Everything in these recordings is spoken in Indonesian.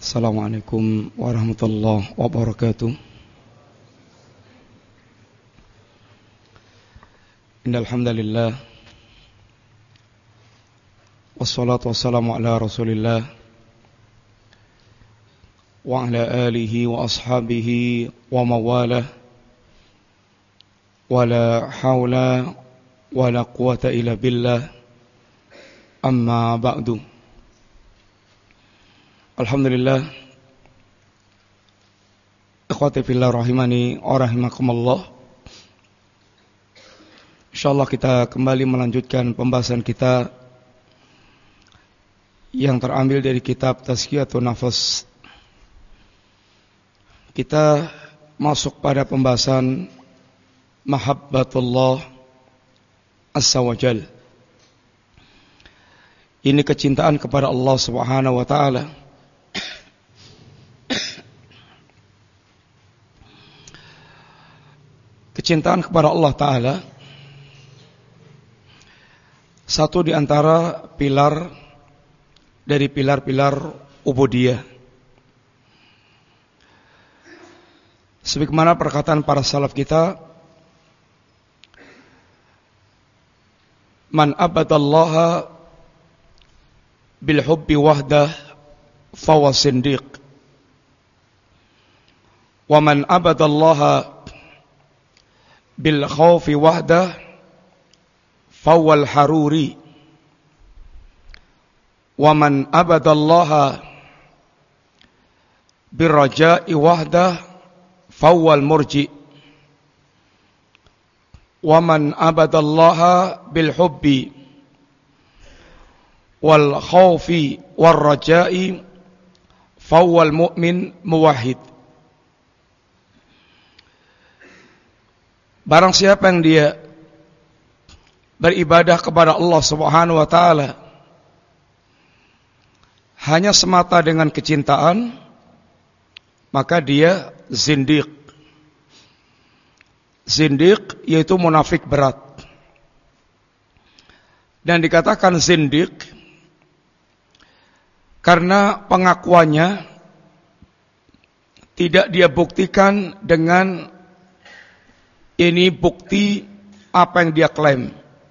Assalamualaikum warahmatullahi wabarakatuh. Innal hamdalillah wassalatu wassalamu ala Rasulillah wa ala alihi wa ashabihi wa mawalah wa la hawla wa la quwata illa billah. Amma ba'du. Alhamdulillah, ikhwati fillah rahimani wa rahimakumullah. Insyaallah kita kembali melanjutkan pembahasan kita yang terambil dari kitab Tazkiyatun Nafas. Kita masuk pada pembahasan mahabbatullah azza wa jal. Ini kecintaan kepada Allah Subhanahu wa taala. Kecintaan kepada Allah Ta'ala satu di antara pilar dari pilar-pilar ubudiyah. Sebagaimana perkataan para salaf kita, man abadallaha bil hubbi wahdah fahuwa sindiq, wa man abadallaha bil khawfi wahdah fawwal haruri, wa man abadallaha bir raja'i wahdah fawwal murji, wa man abadallaha bil hubbi wal khawfi war raja'i fawwal mu'min muwahhid. Barang siapa yang dia beribadah kepada Allah Subhanahu wa taala hanya semata dengan kecintaan, maka dia zindiq. Zindiq yaitu munafik berat. Dan dikatakan zindiq karena pengakuannya tidak dia buktikan dengan ini bukti apa yang dia klaim.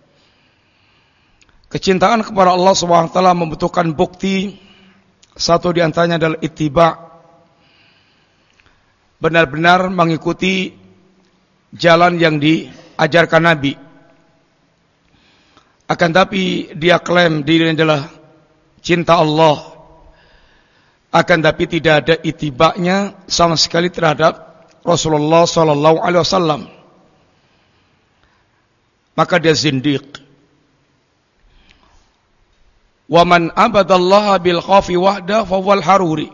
Kecintaan kepada Allah SWT membutuhkan bukti. Satu di antaranya adalah ittiba', benar-benar mengikuti jalan yang diajarkan Nabi. Akan tapi dia klaim dirinya adalah cinta Allah, akan tapi tidak ada ittiba'nya sama sekali terhadap Rasulullah SAW. Maka dia zindiq. Wa man abadallaha bil khawfi wahda fawwal haruri.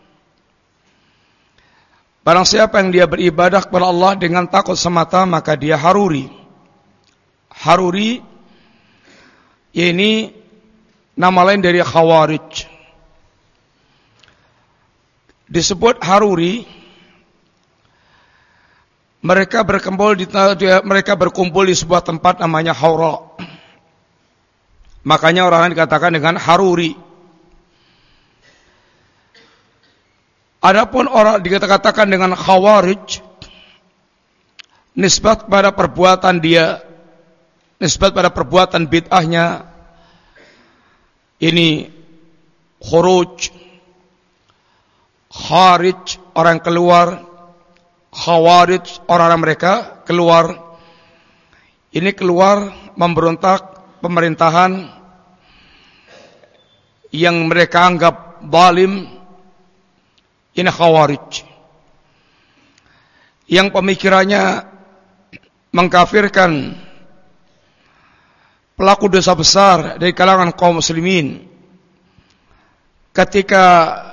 Barang siapa yang dia beribadah kepada Allah dengan takut semata, maka dia haruri. Haruri ini nama lain dari khawarij. Disebut haruri, mereka berkumpul di sebuah tempat namanya Haura. Makanya orang dikatakan dengan haruri. Adapun orang dikatakan dengan khawarij, nisbat pada perbuatan dia, nisbat pada perbuatan bid'ahnya, ini khuruj, kharij, orang keluar. Khawarij, orang-orang mereka keluar. Ini keluar memberontak pemerintahan yang mereka anggap zalim. Ini khawarij yang pemikirannya mengkafirkan pelaku dosa besar dari kalangan kaum muslimin ketika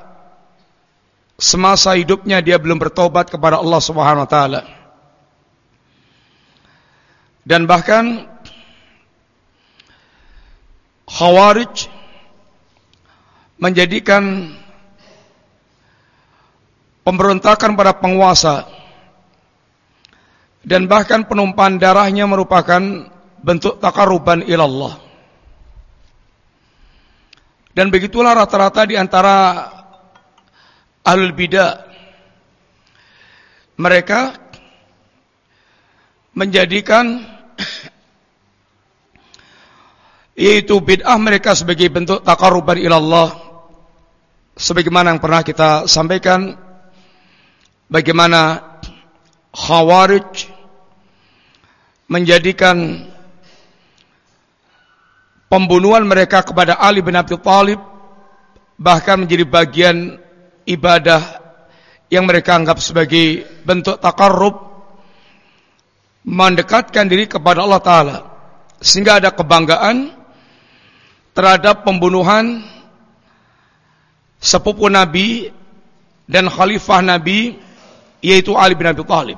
semasa hidupnya dia belum bertobat kepada Allah Subhanahu wa taala. Dan bahkan khawarij menjadikan pemberontakan pada penguasa dan bahkan penumpahan darahnya merupakan bentuk taqarruban ilallah. Dan begitulah rata-rata di antara ahlul bidah. Mereka menjadikan yaitu bid'ah mereka sebagai bentuk taqarruban ilallah, sebagaimana yang pernah kita sampaikan bagaimana Khawarij menjadikan pembunuhan mereka kepada Ali bin Abi Thalib bahkan menjadi bagian ibadah yang mereka anggap sebagai bentuk taqarrub, mendekatkan diri kepada Allah Ta'ala, sehingga ada kebanggaan terhadap pembunuhan sepupu Nabi dan khalifah Nabi, yaitu Ali bin Abi Thalib.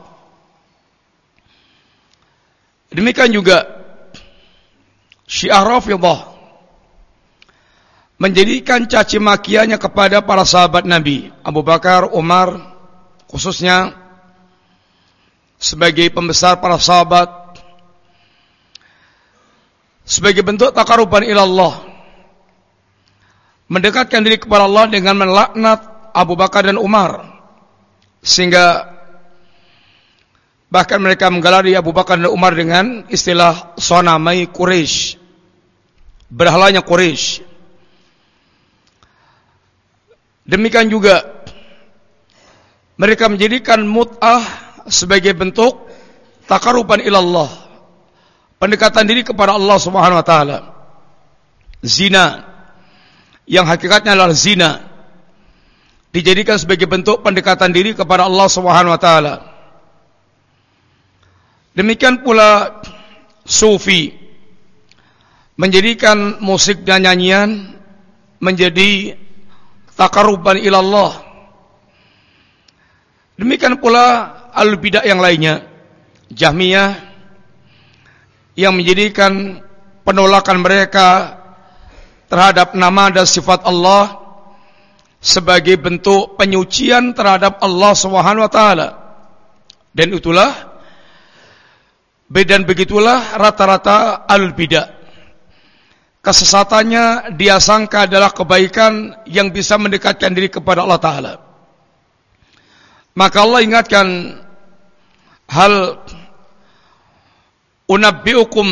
Demikian juga Syiah Rafidhah menjadikan caci makiannya kepada para sahabat Nabi, Abu Bakar, Umar, khususnya sebagai pembesar para sahabat, sebagai bentuk taqarruban ilallah, mendekatkan diri kepada Allah dengan melaknat Abu Bakar dan Umar, sehingga bahkan mereka menggelari Abu Bakar dan Umar dengan istilah sonamai Quraisy, berhalanya Quraisy. Demikian juga mereka menjadikan mut'ah sebagai bentuk taqarruban ilallah, pendekatan diri kepada Allah Subhanahu wa taala. Zina yang hakikatnya adalah zina dijadikan sebagai bentuk pendekatan diri kepada Allah Subhanahu wa taala. Demikian pula sufi menjadikan musik dan nyanyian menjadi taqarruban ilallah. Demikian pula al-bidah yang lainnya, Jahmiyah, yang menjadikan penolakan mereka terhadap nama dan sifat Allah sebagai bentuk penyucian terhadap Allah Subhanahu wa taala. Dan itulah dan begitulah rata-rata al-bidah. Kesesatannya dia sangka adalah kebaikan yang bisa mendekatkan diri kepada Allah Ta'ala. Maka Allah ingatkan, hal unabbi'ukum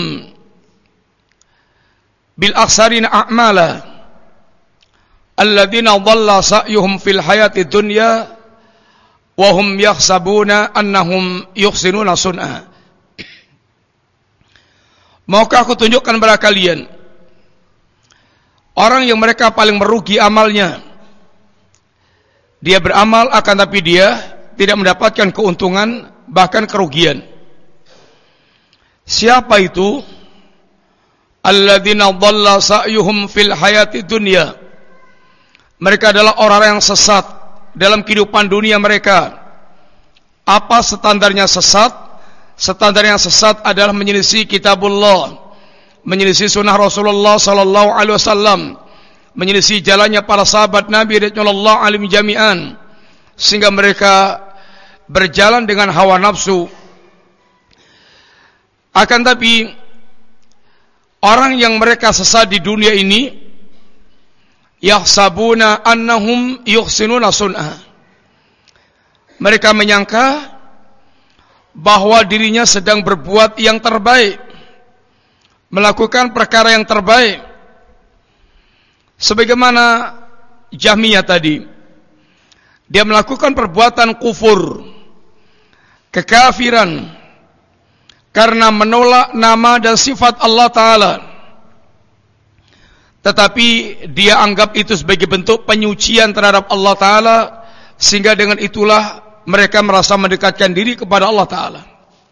bil aksarina a'mala alladhina dhalla sa'yuhum fil hayati dunya wa hum yakhsabuna annahum yuhsinuna sun'a. Maukah aku tunjukkan kepada kalian orang yang mereka paling merugi amalnya? Dia beramal akan tapi dia tidak mendapatkan keuntungan, bahkan kerugian. Siapa itu? Alladzina dhalla sa'yuhum fil hayati dunya. Mereka adalah orang yang sesat dalam kehidupan dunia mereka. Apa standarnya sesat? Standarnya sesat adalah menyelisih kitabullah, menyelisih sunnah Rasulullah sallallahu alaihi wasallam, menyelisih jalannya para sahabat Nabi radhiyallahu anhum jami'an, sehingga mereka berjalan dengan hawa nafsu. Akan tapi orang yang mereka sesat di dunia ini, yahsabuna annahum yuhsinuna sun'a. Mereka menyangka bahwa dirinya sedang berbuat yang terbaik, melakukan perkara yang terbaik. Sebagaimana Jahmiyah tadi, dia melakukan perbuatan kufur, kekafiran, karena menolak nama dan sifat Allah Ta'ala. Tetapi dia anggap itu sebagai bentuk penyucian terhadap Allah Ta'ala, sehingga dengan itulah mereka merasa mendekatkan diri kepada Allah Ta'ala.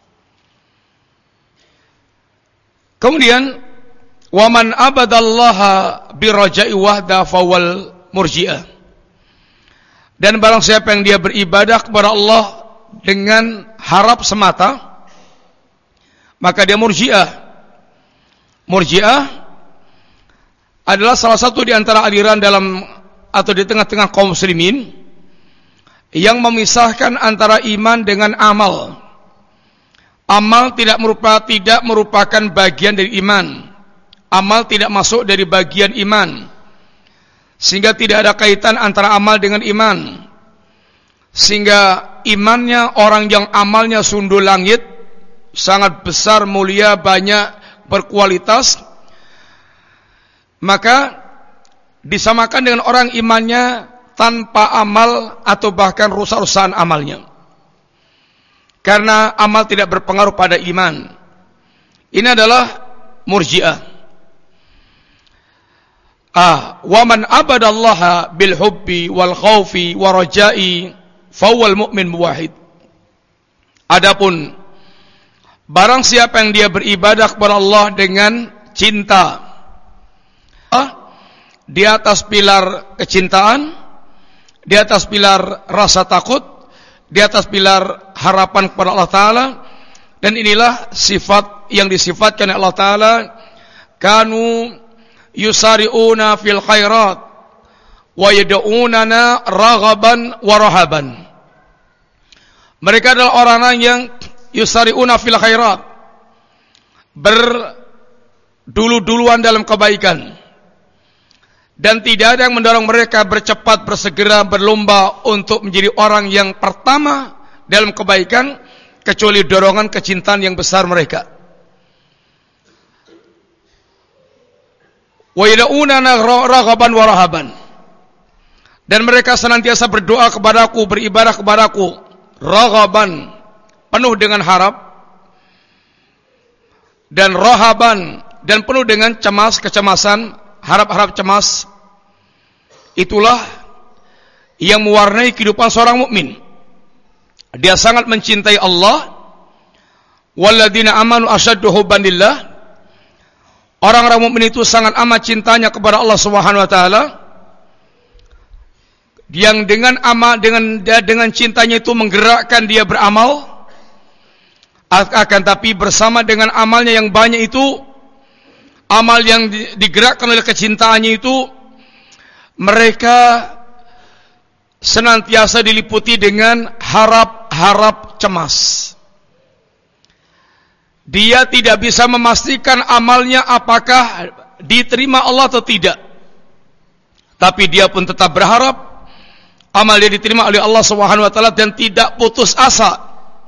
Kemudian waman abadallaha biraja'i wahda fawal murji'ah. Dan barang siapa yang dia beribadah kepada Allah dengan harap semata, maka dia murji'ah. Murji'ah adalah salah satu di antara aliran dalam atau di tengah-tengah kaum muslimin yang memisahkan antara iman dengan amal. Amal tidak merupakan bagian dari iman. Amal tidak masuk dari bagian iman, sehingga tidak ada kaitan antara amal dengan iman. sehingga imannya orang yang amalnya sundul langit, sangat besar, mulia, banyak, berkualitas, maka disamakan dengan orang imannya tanpa amal atau bahkan rusak-rusakan amalnya. Karena amal tidak berpengaruh pada iman. Ini adalah Murji'ah. Wa man abadallaha bil hubbi wal khaufi wa raja'i fawwal mu'min muwahhid. Adapun barang siapa yang dia beribadah kepada Allah dengan cinta, di atas pilar kecintaan, di atas pilar rasa takut, di atas pilar harapan kepada Allah Ta'ala. Dan inilah sifat yang disifatkan oleh Allah Ta'ala, kanu yusari'una fil khairat wa yad'unana raghaban wa rahaban. Mereka adalah orang-orang yang yusari'una fil khairat, berdulu-duluan dalam kebaikan, dan tidak ada yang mendorong mereka bercepat, bersegera, berlomba untuk menjadi orang yang pertama dalam kebaikan, kecuali dorongan kecintaan yang besar mereka. Wa yad'unana raghaban wa rahaban. Dan mereka senantiasa berdoa kepadaku, beribadah kepadaku, raghaban, penuh dengan harap, dan rahaban, dan penuh dengan cemas, kecemasan, harap-harap cemas. Itulah yang mewarnai kehidupan seorang mukmin. Dia sangat mencintai Allah. Walladzina amanu asyaddu hubban lillah. Orang-orang mukmin itu sangat amat cintanya kepada Allah Subhanahu wa taala. Yang dengan cintanya itu menggerakkan dia beramal. Akan tapi bersama dengan amalnya yang banyak itu, amal yang digerakkan oleh kecintaannya itu, mereka senantiasa diliputi dengan harap-harap cemas. Dia tidak bisa memastikan amalnya apakah diterima Allah atau tidak. Tapi dia pun tetap berharap amal dia diterima oleh Allah Subhanahu wa taala dan tidak putus asa.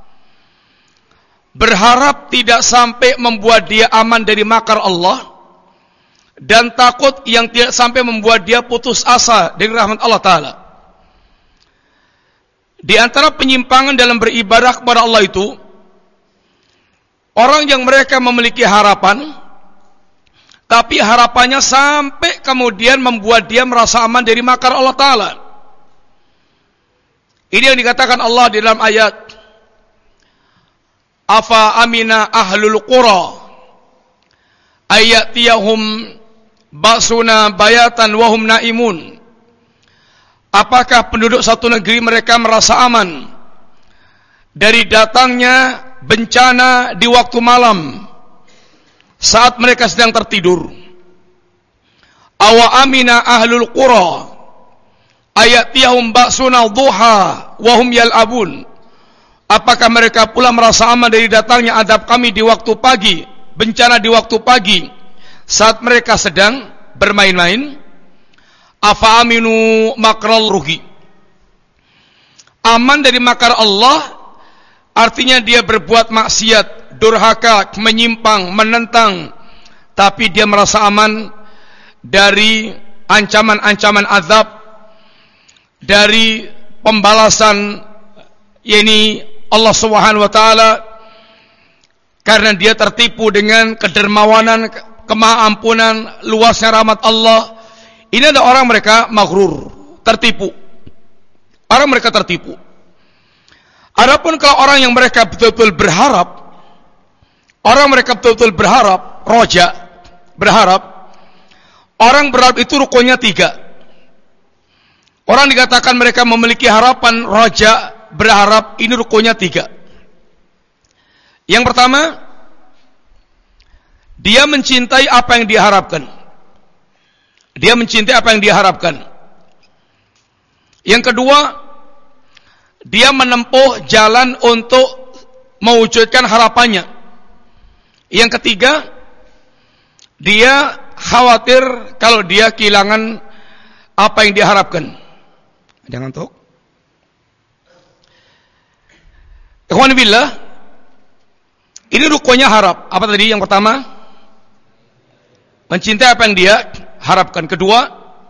Berharap tidak sampai membuat dia aman dari makar Allah, dan takut yang tidak sampai membuat dia putus asa dari rahmat Allah Ta'ala. Di antara penyimpangan dalam beribadah kepada Allah itu, orang yang mereka memiliki harapan, tapi harapannya sampai kemudian membuat dia merasa aman dari makar Allah Ta'ala. Ini yang dikatakan Allah di dalam ayat, afa amina ahlul qura ayatiyahum ba'suna bayatan wahum naimun. Apakah penduduk satu negeri mereka merasa aman dari datangnya bencana di waktu malam saat mereka sedang tertidur? Awa amina ahlul qura ayatiyahum ba'suna duha wahum yal'abun. Apakah mereka pula merasa aman dari datangnya adab kami di waktu pagi, bencana di waktu pagi saat mereka sedang bermain-main? Afa aminu makral rugi. Aman dari makar Allah artinya dia berbuat maksiat, durhaka, menyimpang, menentang, tapi dia merasa aman dari ancaman-ancaman azab, dari pembalasan yakni Allah Subhanahu wa taala, karena dia tertipu dengan kedermawanan, kemahampunan, luasnya rahmat Allah. Ini adalah orang mereka maghrur, tertipu. Orang mereka tertipu. Adapun kalau orang yang mereka betul-betul berharap, orang mereka betul-betul berharap, roja, berharap. Orang berharap itu rukunnya 3. Orang dikatakan mereka memiliki harapan, roja, berharap, ini rukunnya 3. Yang pertama, dia mencintai apa yang diharapkan. Dia mencintai apa yang diharapkan. Yang kedua, dia menempuh jalan untuk mewujudkan harapannya. Yang ketiga, dia khawatir kalau dia kehilangan apa yang diharapkan. Jangan ngantuk. Ikhwan billah, ini rukunnya harap. Apa tadi yang pertama? Mencintai apa yang dia harapkan. Kedua,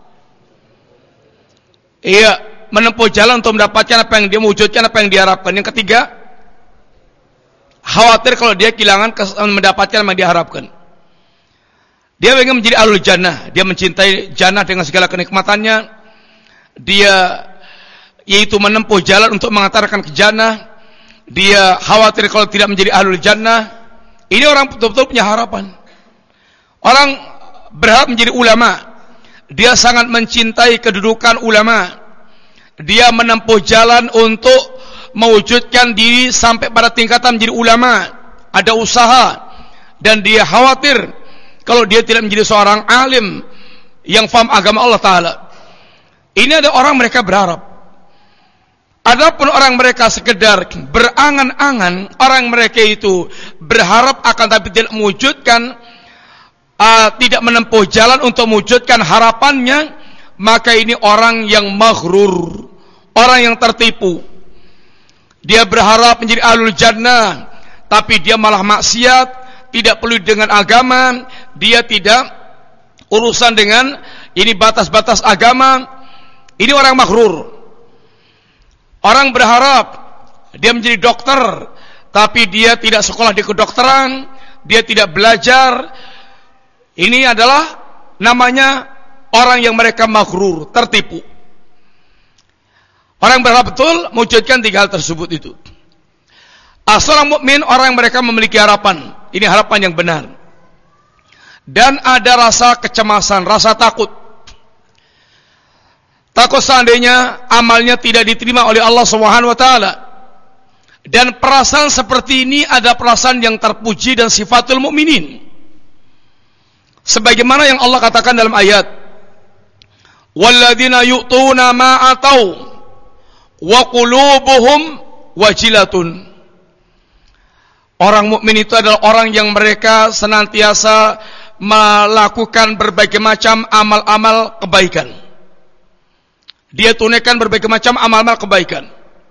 menempuh jalan untuk mendapatkan apa yang dia mewujudkan, apa yang diharapkan. Yang ketiga, khawatir kalau dia kehilangan mendapatkan apa yang dia harapkan. Dia ingin menjadi ahlul jannah, dia mencintai jannah dengan segala kenikmatannya. Dia yaitu menempuh jalan untuk mengantarkan ke jannah. Dia khawatir kalau tidak menjadi ahlul jannah. Ini orang betul-betul punya harapan. Orang berharap menjadi ulama. Dia sangat mencintai kedudukan ulama. Dia menempuh jalan untuk mewujudkan diri sampai pada tingkatan menjadi ulama. Ada usaha. Dan dia khawatir kalau dia tidak menjadi seorang alim yang faham agama Allah Ta'ala. Ini ada orang mereka berharap. Adapun orang mereka sekedar berangan-angan, orang mereka itu berharap akan tapi tidak mewujudkan, tidak menempuh jalan untuk mewujudkan harapannya, maka ini orang yang maghrur, orang yang tertipu. Dia berharap menjadi ahlul jannah, tapi dia malah maksiat, tidak peduli dengan agama, dia tidak urusan dengan ini batas-batas agama. Ini orang maghrur. Orang berharap dia menjadi dokter, tapi dia tidak sekolah di kedokteran, dia tidak belajar. Ini adalah namanya orang yang mereka maghrur, tertipu. Orang berharap betul mewujudkan tiga hal tersebut itu. Seorang mukmin, orang yang mereka memiliki harapan. Ini harapan yang benar. Dan ada rasa kecemasan, rasa takut. Takut seandainya amalnya tidak diterima oleh Allah Subhanahu wa taala. Dan perasaan seperti ini ada perasaan yang terpuji dan sifatul mukminin. Sebagaimana yang Allah katakan dalam ayat, "Walladzina yu'tuna ma atau wa qulubuhum wajilatun." Orang mukmin itu adalah orang yang mereka senantiasa melakukan berbagai macam amal-amal kebaikan. Dia tunaikan berbagai macam amal-amal kebaikan.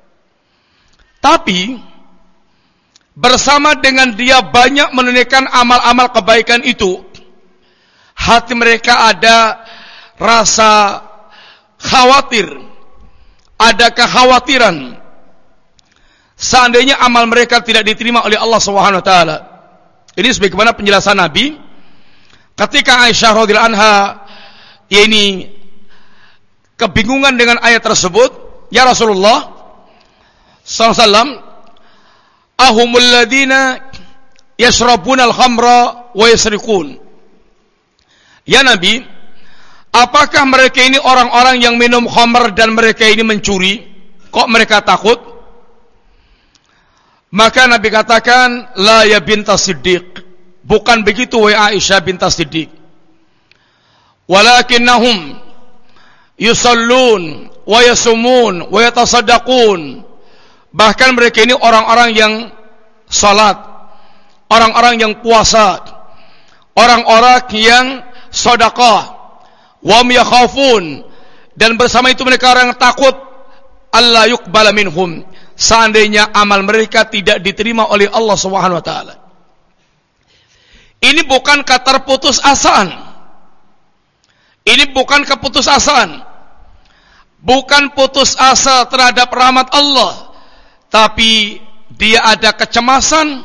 Tapi bersama dengan dia banyak menunaikan amal-amal kebaikan itu, hati mereka ada rasa khawatir, ada kekhawatiran seandainya amal mereka tidak diterima oleh Allah Subhanahu wa taala. Ini sebagaimana penjelasan Nabi ketika Aisyah radhiyallahu anha ini kebingungan dengan ayat tersebut. Ya Rasulullah SAW, ahumul ladina yashrabuna al-khamra wa yasrikun. Ya Nabi, apakah mereka ini orang-orang yang minum khamr dan mereka ini mencuri? Kok mereka takut? Maka Nabi katakan, la ya bintas Siddiq. Bukan begitu wahai Aisyah bintas Siddiq. Walakinnahum yusallun wa yasumun wa yatasaddaqun. Bahkan mereka ini orang-orang yang salat, orang-orang yang puasa, orang-orang yang sedekah, wa yakhafun, dan bersama itu mereka orang yang takut alla yuqbala minhum, seandainya amal mereka tidak diterima oleh Allah Subhanahu wa taala. Ini bukan keterputusasaan. Ini bukan keputusasaan. Bukan putus asa terhadap rahmat Allah, tapi dia ada kecemasan.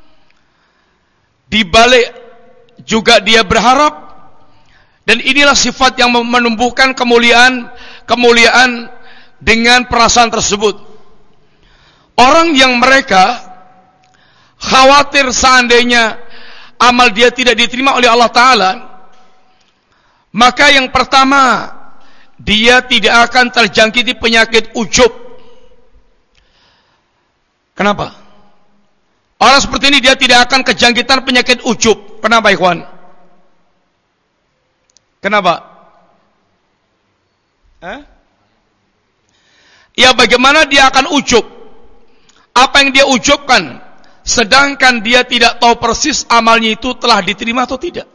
Di balik juga dia berharap. Dan inilah sifat yang menumbuhkan kemuliaan dengan perasaan tersebut. Orang yang mereka khawatir seandainya amal dia tidak diterima oleh Allah Ta'ala, maka yang pertama, dia tidak akan terjangkiti penyakit ujub. Kenapa? Orang seperti ini dia tidak akan kejangkitan penyakit ujub. Kenapa ikhwan? Kenapa? Ya bagaimana dia akan ujub? Apa yang dia ujubkan? Sedangkan dia tidak tahu persis amalnya itu telah diterima atau tidak.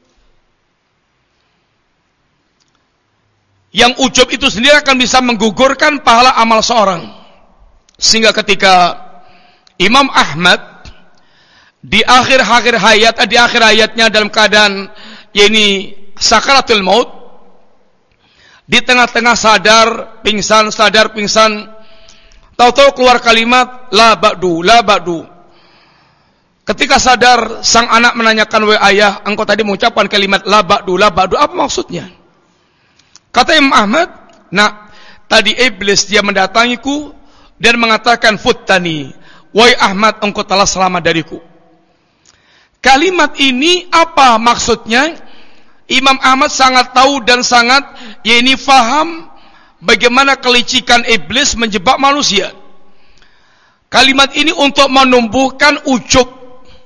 Yang ujub itu sendiri akan bisa menggugurkan pahala amal seorang. Sehingga ketika Imam Ahmad di akhir hayatnya dalam keadaan sakaratul maut, di tengah-tengah sadar pingsan, tahu-tahu keluar kalimat la ba'du. Ketika sadar, sang anak menanyakan, "Wahai ayah, engkau tadi mengucapkan kalimat la ba'du, apa maksudnya?" Kata Imam Ahmad, "Nah, tadi iblis dia mendatangiku dan mengatakan, futtani, wahai Ahmad, engkau telah selamat dariku." Kalimat ini apa maksudnya? Imam Ahmad sangat tahu dan sangat faham bagaimana kelicikan iblis menjebak manusia. Kalimat ini untuk menumbuhkan ujub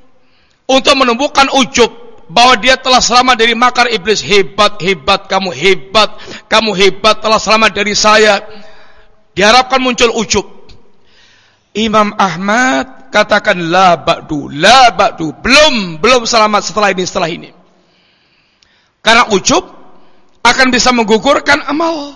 bahwa dia telah selamat dari makar iblis. Hebat, kamu hebat telah selamat dari saya. Diharapkan muncul ujub. Imam Ahmad katakan la ba'du, belum selamat setelah ini. Karena ujub akan bisa menggugurkan amal.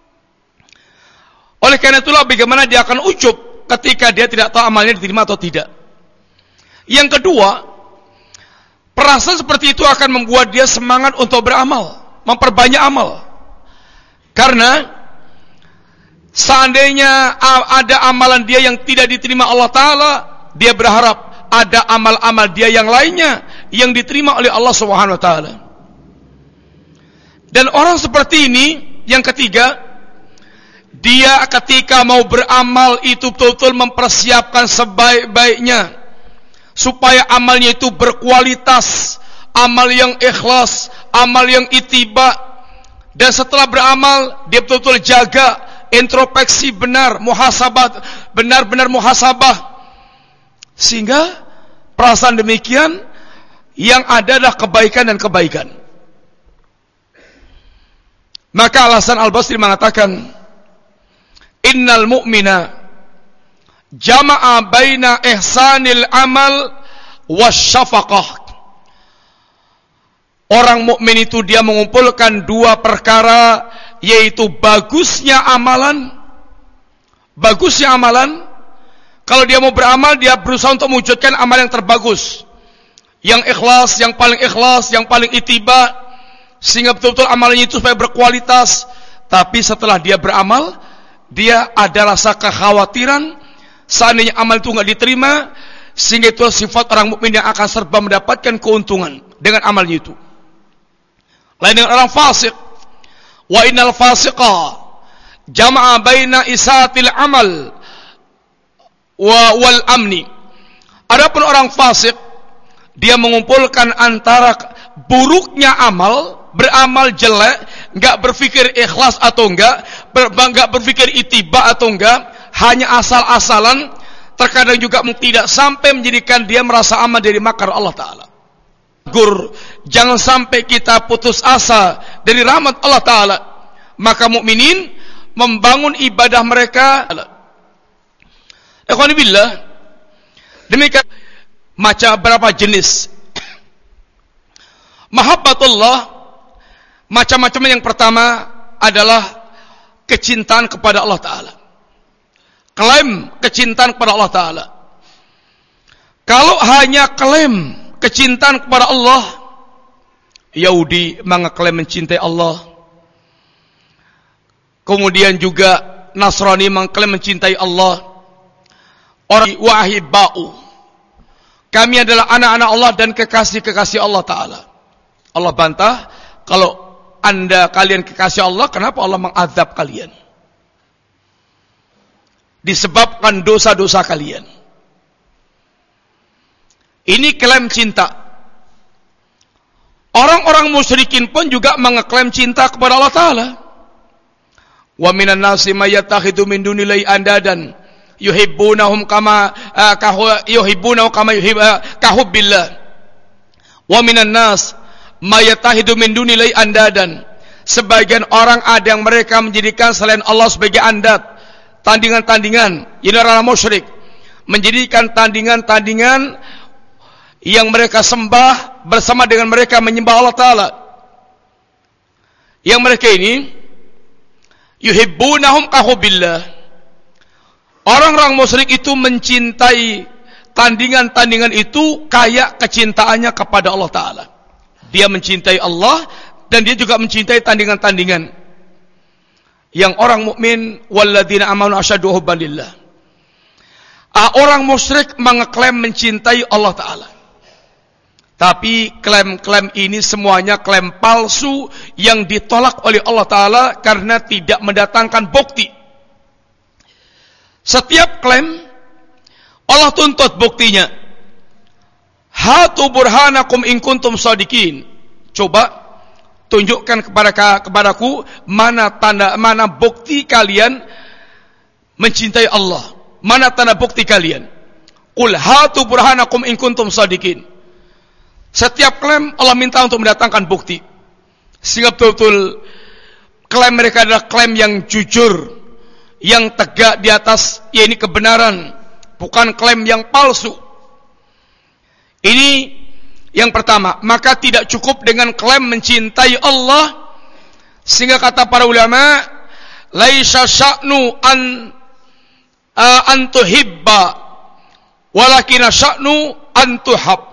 Oleh karena itulah bagaimana dia akan ujub ketika dia tidak tahu amalnya diterima atau tidak. Yang kedua, perasaan seperti itu akan membuat dia semangat untuk beramal, memperbanyak amal. Karena seandainya ada amalan dia yang tidak diterima Allah Ta'ala, dia berharap ada amal-amal dia yang lainnya yang diterima oleh Allah Subhanahu Wa Ta'ala. Dan orang seperti ini, yang ketiga, dia ketika mau beramal itu betul-betul mempersiapkan sebaik-baiknya supaya amalnya itu berkualitas, amal yang ikhlas, amal yang ittiba. Dan setelah beramal, dia betul-betul jaga introspeksi benar, benar-benar muhasabah, sehingga perasaan demikian yang ada adalah kebaikan dan kebaikan. Maka Al-Hasan Al-Basri mengatakan, innal mu'mina jama'a baina ihsanil amal wasyafaqah. Orang mukmin itu dia mengumpulkan dua perkara, yaitu bagusnya amalan. Kalau dia mau beramal, dia berusaha untuk mewujudkan amal yang terbagus, yang ikhlas, yang paling ittiba, sehingga betul-betul amalnya itu supaya berkualitas. Tapi setelah dia beramal, dia ada rasa kekhawatiran seandainya amal itu enggak diterima, sehingga itu sifat orang mukmin yang akan serba mendapatkan keuntungan dengan amalnya itu. Lain dengan orang fasik. Wa innal fasiqa jama'a baina isatil amal wal amni. Adapun orang fasik, dia mengumpulkan antara buruknya amal, beramal jelek, enggak berpikir ikhlas atau enggak berpikir ittiba atau enggak, hanya asal-asalan, terkadang juga tidak sampai menjadikan dia merasa aman dari makar Allah Ta'ala. Jangan sampai kita putus asa dari rahmat Allah Ta'ala. Maka mukminin membangun ibadah mereka. Ikhwan billah, demikian macam berapa jenis mahabbatullah. Macam-macam. Yang pertama adalah kecintaan kepada Allah Ta'ala. Klaim kecintaan kepada Allah Ta'ala. Kalau hanya klaim kecintaan kepada Allah, Yahudi mengeklaim mencintai Allah, kemudian juga Nasrani mengklaim mencintai Allah. Orang wahibba'u, kami adalah anak-anak Allah dan kekasih-kekasih Allah Ta'ala. Allah bantah, kalau kalian kekasih Allah, kenapa Allah mengazab kalian? Disebabkan dosa-dosa kalian. Ini klaim cinta. Orang-orang musyrikin pun juga mengeklaim cinta kepada Allah Ta'ala. Wa minan nasi may yattakhidhu min dunillahi andadan yuhibbunahum kama kahubbillah. Wa minan nas mayatahidu min dunillahi andadan. Sebagian orang ada yang mereka menjadikan selain Allah sebagai andad, tandingan-tandingan. Ini orang musyrik, menjadikan tandingan-tandingan yang mereka sembah bersama dengan mereka menyembah Allah Ta'ala. Yang mereka ini yuhibbunahum kahubbillah. Orang-orang musyrik itu mencintai tandingan-tandingan itu kayak kecintaannya kepada Allah Ta'ala. Dia mencintai Allah dan dia juga mencintai tandingan-tandingan. Yang orang mukmin, walladzina amanu asyaddu hubban lillah. Orang musyrik mengeklaim mencintai Allah Ta'ala. Tapi klaim-klaim ini semuanya klaim palsu yang ditolak oleh Allah Ta'ala karena tidak mendatangkan bukti. Setiap klaim Allah tuntut buktinya. Hatu burhanakum in kuntum shadiqin. Coba tunjukkan kepadaku mana bukti kalian mencintai Allah. Mana tanda bukti kalian? Qul hatu burhanakum in kuntum shadiqin. Setiap klaim Allah minta untuk mendatangkan bukti. Sehingga betul-betul klaim mereka adalah klaim yang jujur, yang tegak di atas ini kebenaran, bukan klaim yang palsu. Ini yang pertama. Maka tidak cukup dengan klaim mencintai Allah, sehingga kata para ulama, laisa sya'nu an tuhibba walakin sya'nu an tuhab.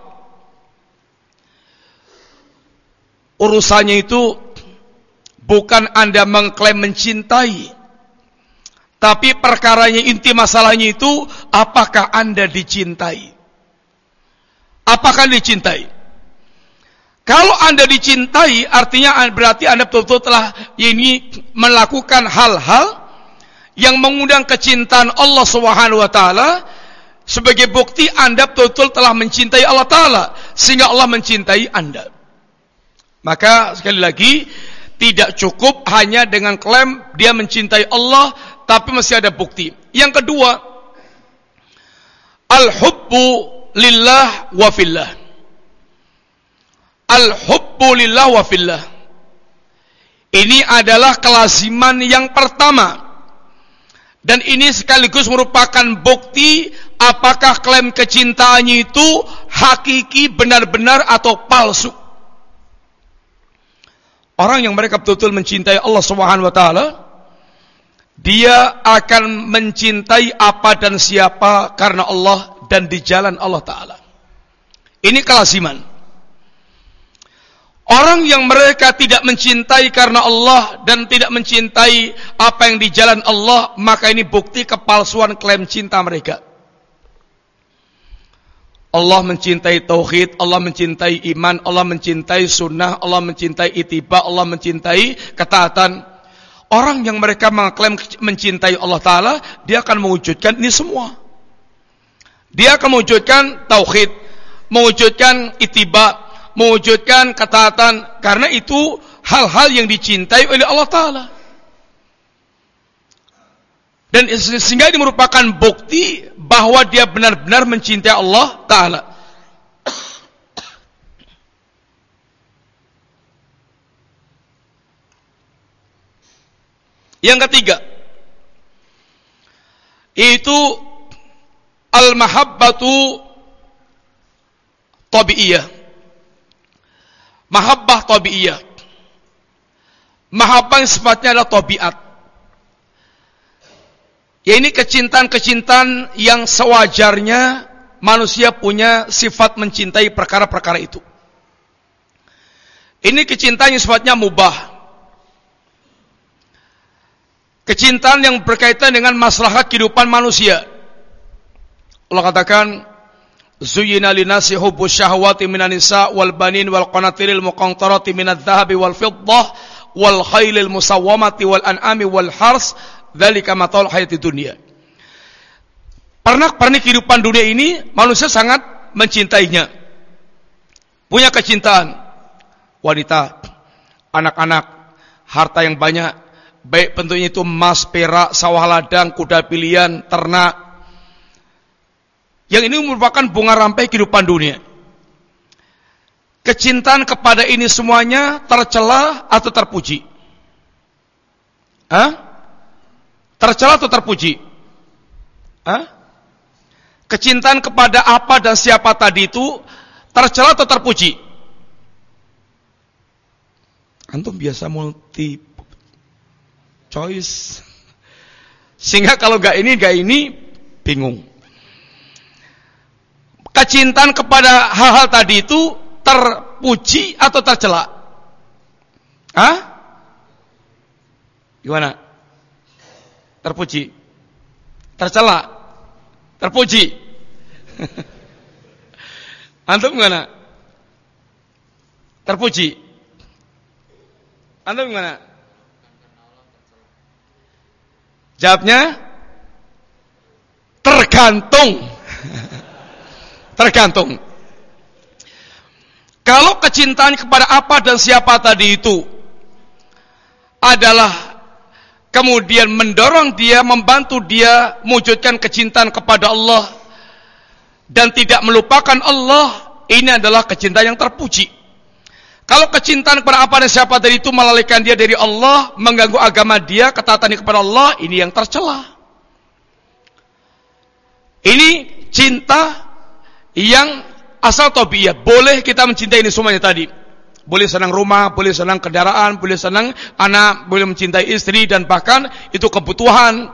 Urusannya itu bukan Anda mengklaim mencintai, tapi perkaranya, inti masalahnya itu apakah Anda dicintai? Apakah dicintai? Kalau Anda dicintai, artinya berarti Anda betul-betul telah melakukan hal-hal yang mengundang kecintaan Allah Subhanahu wa taala. Sebagai bukti Anda betul-betul telah mencintai Allah Ta'ala, sehingga Allah mencintai Anda. Maka sekali lagi, tidak cukup hanya dengan klaim dia mencintai Allah, tapi masih ada bukti. Yang kedua, al-hubbu lillah wa fillah. Al-hubbu lillah wa fillah. Ini adalah kelaziman yang pertama. Dan ini sekaligus merupakan bukti apakah klaim kecintaannya itu hakiki, benar-benar atau palsu. Orang yang mereka betul-betul mencintai Allah Subhanahu wa taala, dia akan mencintai apa dan siapa karena Allah dan di jalan Allah Ta'ala. Ini kelaziman. Orang yang mereka tidak mencintai karena Allah dan tidak mencintai apa yang di jalan Allah, maka ini bukti kepalsuan klaim cinta mereka. Allah mencintai tauhid, Allah mencintai iman, Allah mencintai sunnah, Allah mencintai ittiba, Allah mencintai ketaatan. Orang yang mereka mengklaim mencintai Allah Ta'ala, dia akan mewujudkan ini semua. Dia akan mewujudkan tauhid, mewujudkan ittiba, mewujudkan ketaatan, karena itu hal-hal yang dicintai oleh Allah Ta'ala. Dan sehingga ini merupakan bukti bahwa dia benar-benar mencintai Allah Ta'ala. Yang ketiga, itu al-mahabbatu tabi'iyah. Mahabbah tabi'iyah. Mahabbah yang sifatnya adalah tabiat. Ya, ini kecintaan-kecintaan yang sewajarnya manusia punya sifat mencintai perkara-perkara itu. Ini kecintaan yang sifatnya mubah. Kecintaan yang berkaitan dengan masalah kehidupan manusia. Allah katakan, Zuyyina linasi hubbus syahwati minan nisa wal banin wal qanatiril muqantarati minadh dhahabi wal fiddah wal khailil musawwamati wal an'ami wal hars. Dzalika mataul hayatid dunya. Pernak-pernik kehidupan dunia ini manusia sangat mencintainya. Punya kecintaan. Wanita, anak-anak, harta yang banyak, baik bentuknya itu emas, perak, sawah ladang, kuda pilihan, ternak. Yang ini merupakan bunga rampai kehidupan dunia. Kecintaan kepada ini semuanya tercela atau terpuji? Tercela atau terpuji? Kecintaan kepada apa dan siapa tadi itu tercela atau terpuji? Antum biasa multi choice, sehingga kalau gak ini bingung. kecintaan kepada hal-hal tadi itu terpuji atau tercela? Gimana? Terpuji, tercela, terpuji. Antum gimana? Terpuji. Antum gimana? Jawabnya tergantung. Tergantung. Kalau kecintaan kepada apa dan siapa tadi itu adalah kemudian mendorong dia, membantu dia mewujudkan kecintaan kepada Allah dan tidak melupakan Allah, ini adalah kecintaan yang terpuji. Kalau kecintaan kepada apa dan siapa tadi itu melalaikan dia dari Allah, mengganggu agama dia, ketaatan kepada Allah, ini yang tercela. Ini cinta yang asal tabiiyah. Boleh kita mencintai ini semuanya tadi. Boleh senang rumah, boleh senang kendaraan, boleh senang anak, boleh mencintai istri, dan bahkan itu kebutuhan.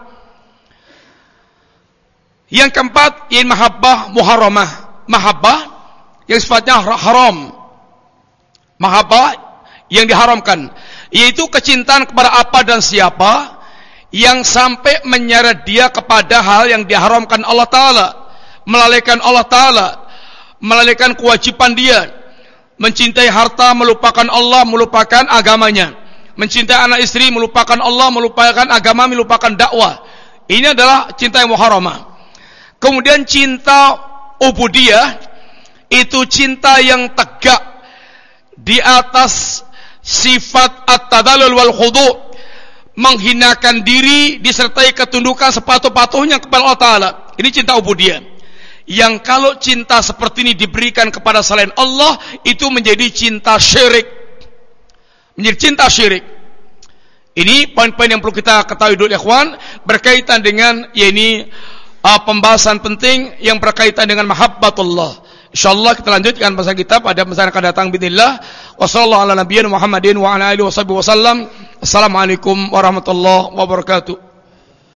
Yang keempat, ini mahabbah muharramah. Mahabbah yang sifatnya haram. Mahabbah yang diharamkan, yaitu kecintaan kepada apa dan siapa yang sampai menyeret dia kepada hal yang diharamkan Allah Ta'ala, melalaikan Allah Ta'ala, melalaikan kewajiban dia. Mencintai harta, melupakan Allah, melupakan agamanya. Mencintai anak istri, melupakan Allah, melupakan agama, melupakan dakwah. Ini adalah cinta yang muharramah. Kemudian cinta ubudiyah, itu cinta yang tegak di atas sifat at-tadallul wal khudu', menghinakan diri disertai ketundukan sepatuh-patuhnya kepada Allah Ta'ala. Ini cinta ubudiyah. Yang kalau cinta seperti ini diberikan kepada selain Allah, itu menjadi cinta syirik. Menjadi cinta syirik. Ini poin-poin yang perlu kita ketahui dulu, ikhwan, berkaitan dengan pembahasan penting yang berkaitan dengan mahabbatullah. Insyaallah kita lanjutkan bahasan kita pada masa yang akan datang bismillah. Wassallallahu ala nabiyina Muhammadin wa ala alihi wasallam. Assalamualaikum warahmatullahi wabarakatuh.